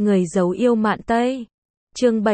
Người giấu yêu mạn Tây. Chương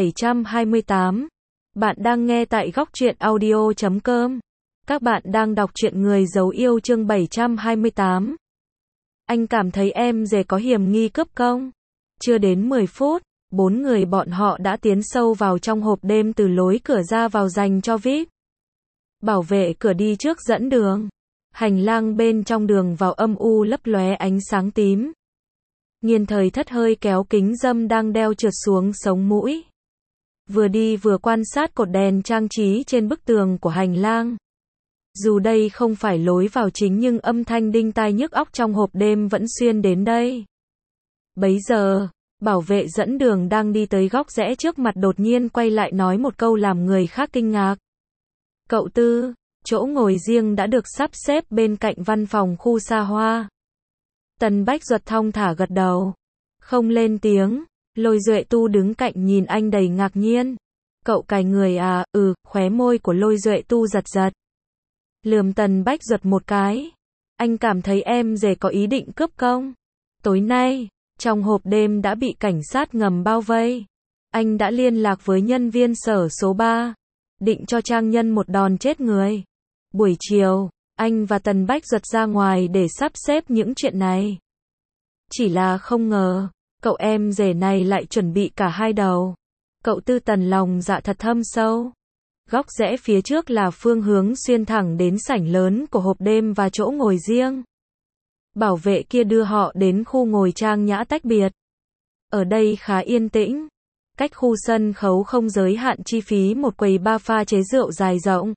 728. Bạn đang nghe tại góc truyện audio.com. Các bạn đang đọc truyện Người giấu yêu chương 728. Anh cảm thấy em rể có hiểm nghi cướp công. Chưa đến 10 phút, 4 người bọn họ đã tiến sâu vào trong hộp đêm từ lối cửa ra vào dành cho VIP. Bảo vệ cửa đi trước dẫn đường. Hành lang bên trong đường vào âm u lấp lóe ánh sáng tím. Nghiên Thời Thất hơi kéo kính râm đang đeo trượt xuống sống mũi. Vừa đi vừa quan sát cột đèn trang trí trên bức tường của hành lang. Dù đây không phải lối vào chính nhưng âm thanh đinh tai nhức óc trong hộp đêm vẫn xuyên đến đây. Bấy giờ, bảo vệ dẫn đường đang đi tới góc rẽ trước mặt đột nhiên quay lại nói một câu làm người khác kinh ngạc. Cậu Tư, chỗ ngồi riêng đã được sắp xếp bên cạnh văn phòng khu xa hoa. Tần Bách Duật thong thả gật đầu. Không lên tiếng, Lôi Duệ Tu đứng cạnh nhìn anh đầy ngạc nhiên. Cậu cài người à, khóe môi của Lôi Duệ Tu giật giật. Lườm Tần Bách Duật một cái. Anh cảm thấy em rể có ý định cướp công. Tối nay, trong hộp đêm đã bị cảnh sát ngầm bao vây. Anh đã liên lạc với nhân viên sở số 3. Định cho Trang Nhân một đòn chết người. Buổi chiều, anh và Tần Bách Duật ra ngoài để sắp xếp những chuyện này. Chỉ là không ngờ, cậu em rể này lại chuẩn bị cả hai đầu. Cậu Tư Tần lòng dạ thật thâm sâu. Góc rẽ phía trước là phương hướng xuyên thẳng đến sảnh lớn của hộp đêm và chỗ ngồi riêng. Bảo vệ kia đưa họ đến khu ngồi trang nhã tách biệt. Ở đây khá yên tĩnh. Cách khu sân khấu không giới hạn chi phí một quầy bar pha chế rượu dài rộng.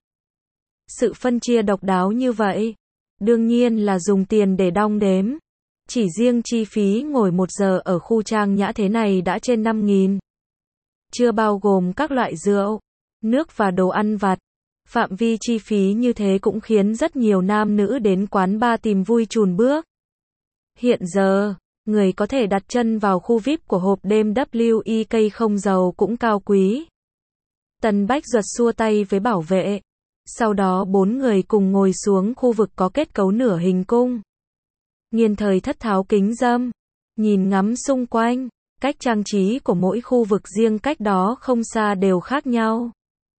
Sự phân chia độc đáo như vậy, đương nhiên là dùng tiền để đong đếm. Chỉ riêng chi phí ngồi 1 giờ ở khu trang nhã thế này đã trên 5.000. Chưa bao gồm các loại rượu, nước và đồ ăn vặt. Phạm vi chi phí như thế cũng khiến rất nhiều nam nữ đến quán bar tìm vui chùn bước. Hiện giờ, người có thể đặt chân vào khu VIP của hộp đêm WEK không giàu cũng cao quý. Tần Bách Duật xua tay với bảo vệ. Sau đó 4 người cùng ngồi xuống khu vực có kết cấu nửa hình cung. Nghiên Thời Thất tháo kính râm, nhìn ngắm xung quanh, cách trang trí của mỗi khu vực riêng cách đó không xa đều khác nhau.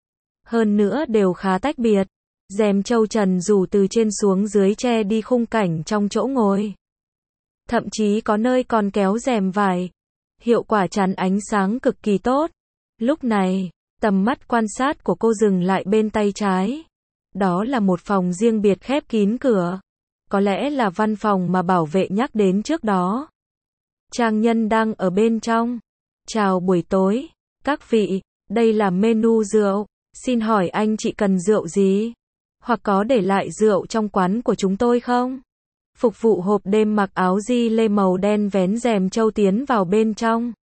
Hơn nữa đều khá tách biệt. Rèm châu trần rủ từ trên xuống dưới che đi khung cảnh trong chỗ ngồi. Thậm chí có nơi còn kéo rèm vải. Hiệu quả chắn ánh sáng cực kỳ tốt. Lúc này, tầm mắt quan sát của cô dừng lại bên tay trái. Đó là một phòng riêng biệt khép kín cửa. Có lẽ là văn phòng mà bảo vệ nhắc đến trước đó. Trang Nhân đang ở bên trong. Chào buổi tối, các vị, đây là menu rượu. Xin hỏi anh chị cần rượu gì? Hoặc có để lại rượu trong quán của chúng tôi không? Phục vụ hộp đêm mặc áo di lê màu đen vén rèm châu tiến vào bên trong.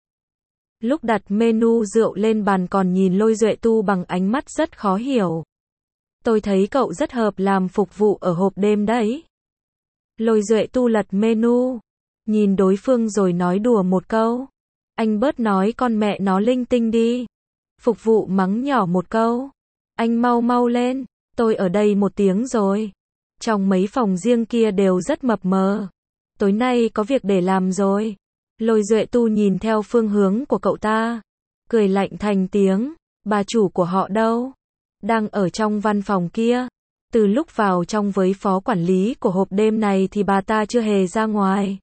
Lúc đặt menu rượu lên bàn còn nhìn Lôi Duệ Tu bằng ánh mắt rất khó hiểu. Tôi thấy cậu rất hợp làm phục vụ ở hộp đêm đấy. Lôi Duệ Tu lật menu, nhìn đối phương rồi nói đùa một câu. Anh bớt nói con mẹ nó linh tinh đi. Phục vụ mắng nhỏ một câu. Anh mau mau lên, tôi ở đây 1 tiếng rồi. Trong mấy phòng riêng kia đều rất mập mờ. Tối nay có việc để làm rồi. Lôi Duệ Tu nhìn theo phương hướng của cậu ta. Cười lạnh thành tiếng. Bà chủ của họ đâu? Đang ở trong văn phòng kia. Từ lúc vào trong với phó quản lý của hộp đêm này thì bà ta chưa hề ra ngoài.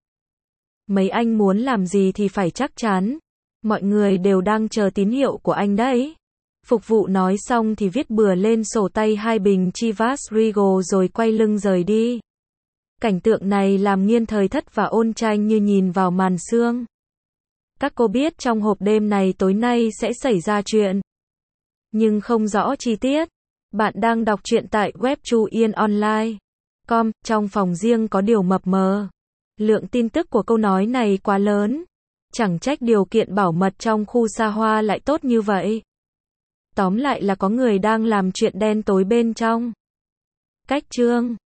Mấy anh muốn làm gì thì phải chắc chắn. Mọi người đều đang chờ tín hiệu của anh đấy. Phục vụ nói xong thì viết bừa lên sổ tay 2 bình Chivas Regal rồi quay lưng rời đi. Cảnh tượng này làm Nghiên Thời Thất và Ôn Tranh như nhìn vào màn sương. Các cô biết trong hộp đêm này tối nay sẽ xảy ra chuyện, nhưng không rõ chi tiết. Bạn đang đọc truyện tại web chuyenonline.com, trong phòng riêng có điều mập mờ. Lượng tin tức của câu nói này quá lớn. Chẳng trách điều kiện bảo mật trong khu xa hoa lại tốt như vậy. Tóm lại là có người đang làm chuyện đen tối bên trong. Cách chương